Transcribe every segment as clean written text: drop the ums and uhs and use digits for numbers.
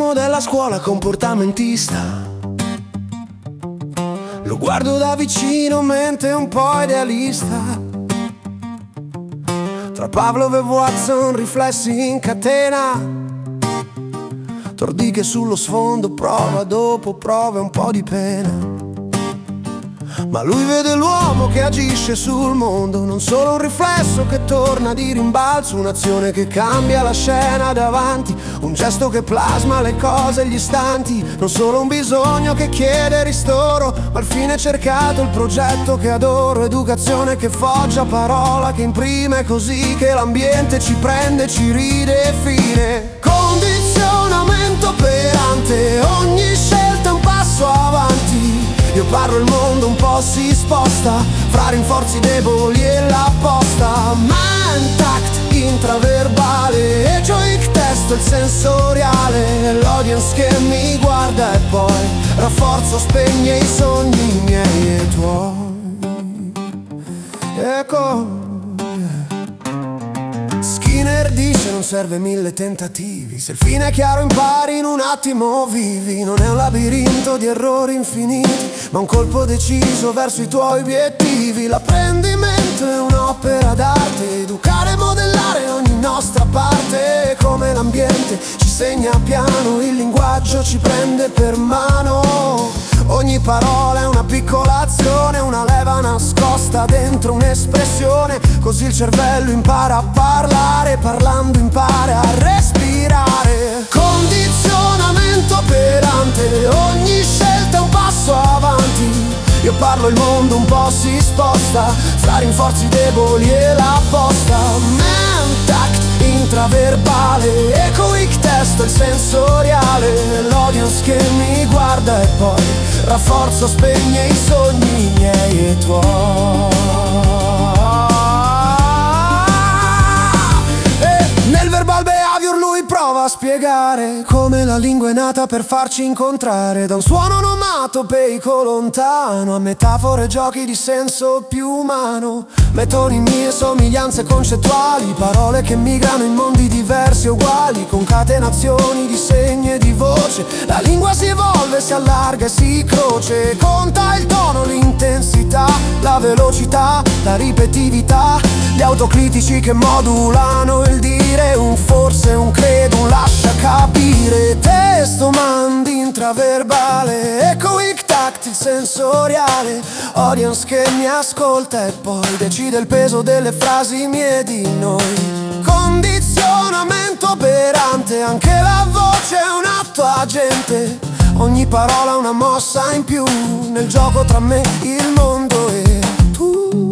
l'ultimo della scuola comportamentista. Lo guardo da vicino, mente un po' idealista. Tra Pavlov e Watson, riflessi in catena. Tordi che sullo sfondo, prova dopo prova, un po' di pena. Ma lui vede l'uomo che agisce sul mondo, non solo un riflesso che torna di rimbalzo, un'azione che cambia la scena davanti, un gesto che plasma le cose e gli istanti, non solo un bisogno che chiede ristoro, ma il fine cercato, il progetto che adoro, educazione che foggia, parola che imprime così che l'ambiente ci prende, ci ride e fine. Condizionamento operante, ogni scelta è un passo avanti. Io parlo, il mondo un po' si sposta fra rinforzi deboli e la posta. Mantact, intraverbale, echoic test, il sensoriale, l'audience che mi guarda e poi rafforzo, spegne i sogni miei e tuoi. Ecco, Skinner dice non serve 1000 tentativi, se il fine è chiaro impari in un attimo, vivi. Non è un labirinto di errori infiniti, ma un colpo deciso verso i tuoi obiettivi. L'apprendimento è un'opera d'arte, educare e modellare ogni nostra parte. Come l'ambiente ci segna piano, il linguaggio ci prende per mano. Ogni parola è una piccola azione, una leva nascosta dentro un'espressione. Così il cervello impara a parlare, parlando impara a respirare. Condizionamento operante, ogni scelta è un passo avanti. Io parlo, il mondo un po' si sposta fra rinforzi deboli e la posta. Mantact, intraverbale, echoic test, il sensoriale, l'audience che mi guarda e poi rafforzo, spegne i sogni miei e tuoi. E nel verbal behavior lui prova a spiegare come la lingua è nata per farci incontrare, da un suono onomatopeico lontano a metafore, giochi di senso più umano, metonimie e somiglianze concettuali, parole che migrano in mondi diversi e uguali, concatenazioni di segni e di voce. La lingua si evolve, si allarga e si croce, conta il tono, l'intensità, la velocità, la ripetitività, gli autocritici che modulano il dire, un forse, un credo, un lascia capire. Testo mandi intraverbale, echoic tactile, sensoriale, audience che mi ascolta e poi decide il peso delle frasi mie di noi. Condizionamento operante, anche la voce è un atto agente, ogni parola una mossa in più nel gioco tra me, il mondo e tu.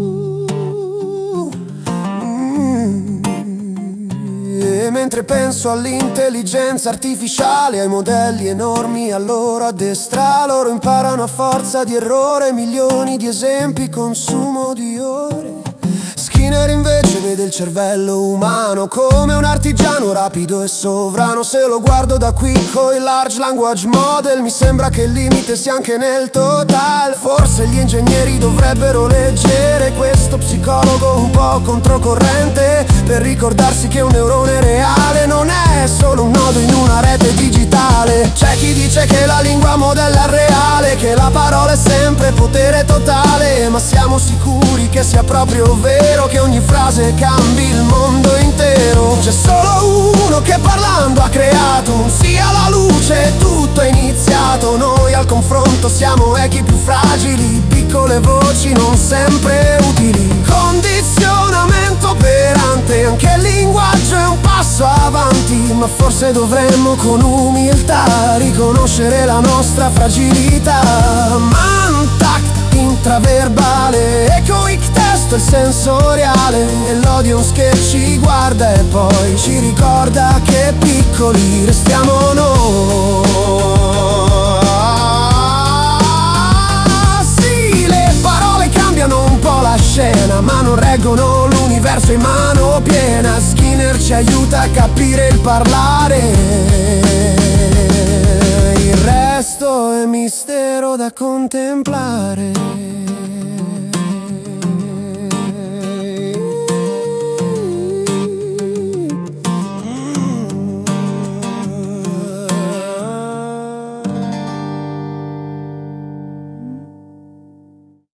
E mentre penso all'intelligenza artificiale, ai modelli enormi, allora addestra, loro imparano a forza di errore, milioni di esempi, consumo di ore. Skinner invece vede il cervello umano come un artigiano rapido e sovrano. Se lo guardo da qui coi large language model, mi sembra che il limite sia anche nel total. Forse gli ingegneri dovrebbero leggere questo psicologo un po' controcorrente, per ricordarsi che un neurone reale non è solo un nodo in una rete digitale. C'è chi dice che la lingua modella il reale, che la parola è sempre potere totale, ma siamo sicuri che sia proprio vero, che ogni frase cambi il mondo intero. C'è solo uno che parlando ha creato un sì alla luce, tutto è iniziato. Noi al confronto siamo echi più fragili, piccole voci non sempre utili. Condizionamento operante, anche il linguaggio è un passo avanti, ma forse dovremmo con umiltà riconoscere la nostra fragilità. Mantact, intraverbale, echoic test, il sensoriale, e l'audience che ci guarda e poi ci ricorda che piccoli restiamo noi. Sì, le parole cambiano un po' la scena, ma non reggono l'universo in mano piena. Skinner ci aiuta a capire il parlare, il resto è mistero da contemplare.